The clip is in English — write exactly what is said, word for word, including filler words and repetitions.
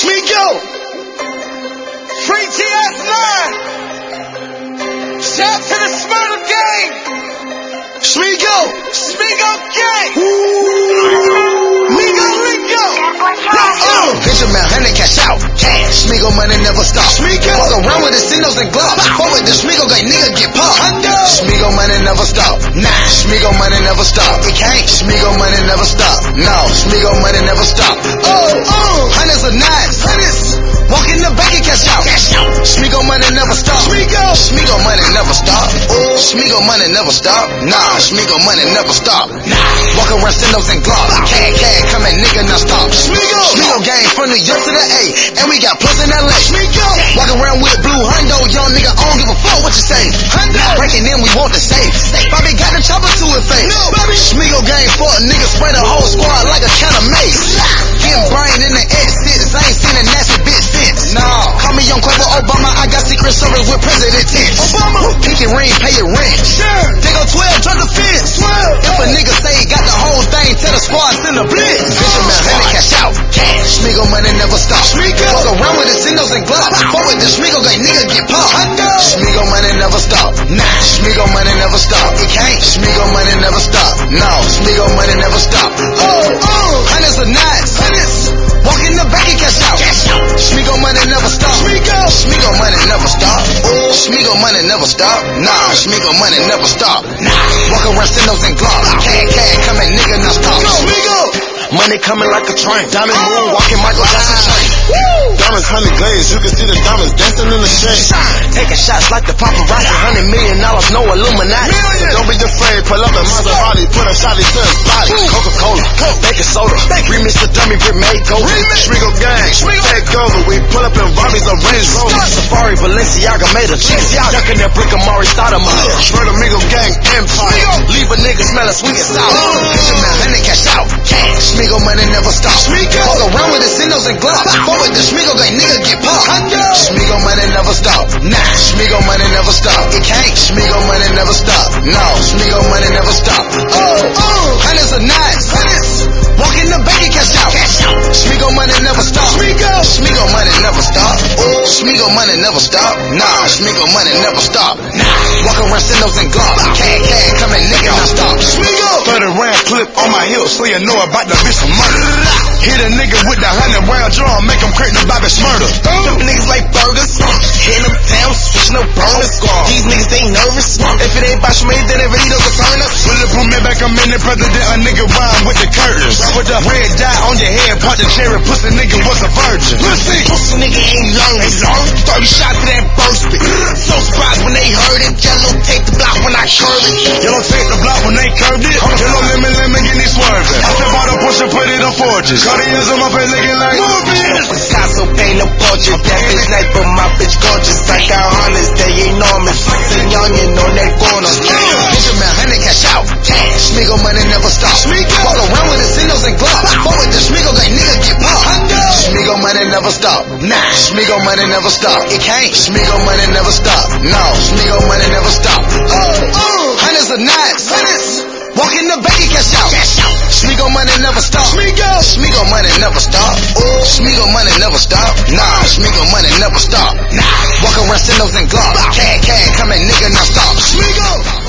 Smigo, Free T F nine. Shout to the Smurder gang. Smigo, Smigo gang. Migo Lingo. Oh, Benjamin Honey cash out. Cash. Smigo money never stop. Smigo. Walk around with the Cindos and Glocks. Forward the Smigo gang nigga get popped. Smigo money never stop. Nah. Smigo money never stop. It can't. Smigo money never stop. No. Smigo money never stop. Oh, oh. Hundreds of nines. Hundreds. Walk in the bank and cash out. Cash out. Smigo money never stop. Smigo. Smigo money never stop. Oh. Smigo money never stop. Nah. Smigo money never stop. Nah. Walk around Cindos and Glocks. Cat, cat, come and nigga not stop. Smigo. Smigo gang from New York to the A. And we got plus in L A. Smigo. Walk around with blue hundo. Young nigga, I don't give a fuck what you say. Hundo. Breaking in, we want the safe. Bobby got the chopper to his face. No, baby. Smigo gang for a nigga. Spray the whole squad like a can of mace. Getting brain in the exits. I ain't seen a nasty bitch since. Nah. Call me Young Quavo Obama. I got secret service with President Tense. Obama. Pinky ring, pay your rent. Sure. They go twelve, drop the fence. twelve. If a nigga say he got the whole thing, tell the squad send a blitz. Benjamin Honey cash out. Cash. Smigo money never stop. Smigo. Walk around with the Cindos and Glocks. Forward the Smigo gang nigga get popped. Smigo money never stop. Nah. Smigo money never stop. It can't. Smigo money never stop. No. Smigo money never stop. Oh, oh. Hundreds of nines. Hundreds. Walk in the bank and cash out. Cash out. Smigo money never stop. Smigo. Smigo money never stop. Oh. Smigo money never stop. Nah. Smigo money never stop. Nah. Walk around Cindos and Glocks. Cat, cat, come and nigga not stop. Smigo. Money coming like a train. Diamond moon walking Michael Jackson chain. Diamonds honey glaze. You can see the diamonds dancing in the shade. Taking shots like the paparazzi. Hundred million dollars, no Illuminati. Don't be afraid. Pull up in Maserati. Put a shotty to his body. Coca-Cola, baking soda. Remix the dummy Brit made go. Smigo gang, take over. We pull up in Bobby's a Range Rover. Safari Balenciaga made a cheese. Ducking that brick Amari started my Smurder Migo gang empire. Leave a nigga smelling sweet and sour. Benjamin Honey cash out. Cash. Smigo money never stop. Smigo. Walk around with the Cindos and Glocks. Forward the Smigo gang nigga get popped. Smigo money never stop. Nah. Smigo money never stop. It can't. Smigo money never stop. No. Smigo money never stop. Oh, oh. Hundreds of nines. Hundreds. Walk in the bank and cash out. Cash out. Smigo money never stop. Smigo. Smigo money never stop. Oh. Smigo money never stop. Nah. Smigo money never stop. Nah. Walk around Cindos and Glocks. Cat, cat, come and nigga not stop. Smigo. thirty round clip on my hips so you know about the bitch from murder. Hit a nigga with the hundred round drum, make him crack the Bobby Smurder. Them niggas like burgers, hitting them down, switching up burners. These niggas ain't nervous. If it ain't about me, then it really doesn't turn us. Bulletproof me back, I'm in the president, a nigga rhyme with the curtains. With the red dye on your head, part the cherry, pussy nigga was a virgin. Pussy, pussy nigga ain't long, ain't long. thirty shots to that burst it. So surprised when they heard it. Yellow take the block when I curve it. Yellow take the block when they curved it. Yellow lemon, lemon, get me swerving. I step out a push and put it on forges. Cartiers on my face looking like movies. Picasso paint no portrait. That bitch nice, but my bitch gorgeous. I got hundreds, they enormous. The youngin' on that corner. Benjamin Honey cash out. Cash. Smigo money never stop. Smigo. Walk around with the Cindos and Glocks. Forward the Smigo gang nigga get popped. Smigo money never stop. Nah. Smigo money never stop. It can't. Smigo money never stop. No. Smigo money never stop. Oh, oh. Hundreds of nines. Hundreds. Walk in the bank and cash out. Cash out. Smigo money never stop. Smigo. Smigo money never stop. Oh, Smigo money never stop. Nah, Smigo money never stop. Nah. Walk around Cindos and Glocks. Cat, cat, come and nigga not stop. Smigo.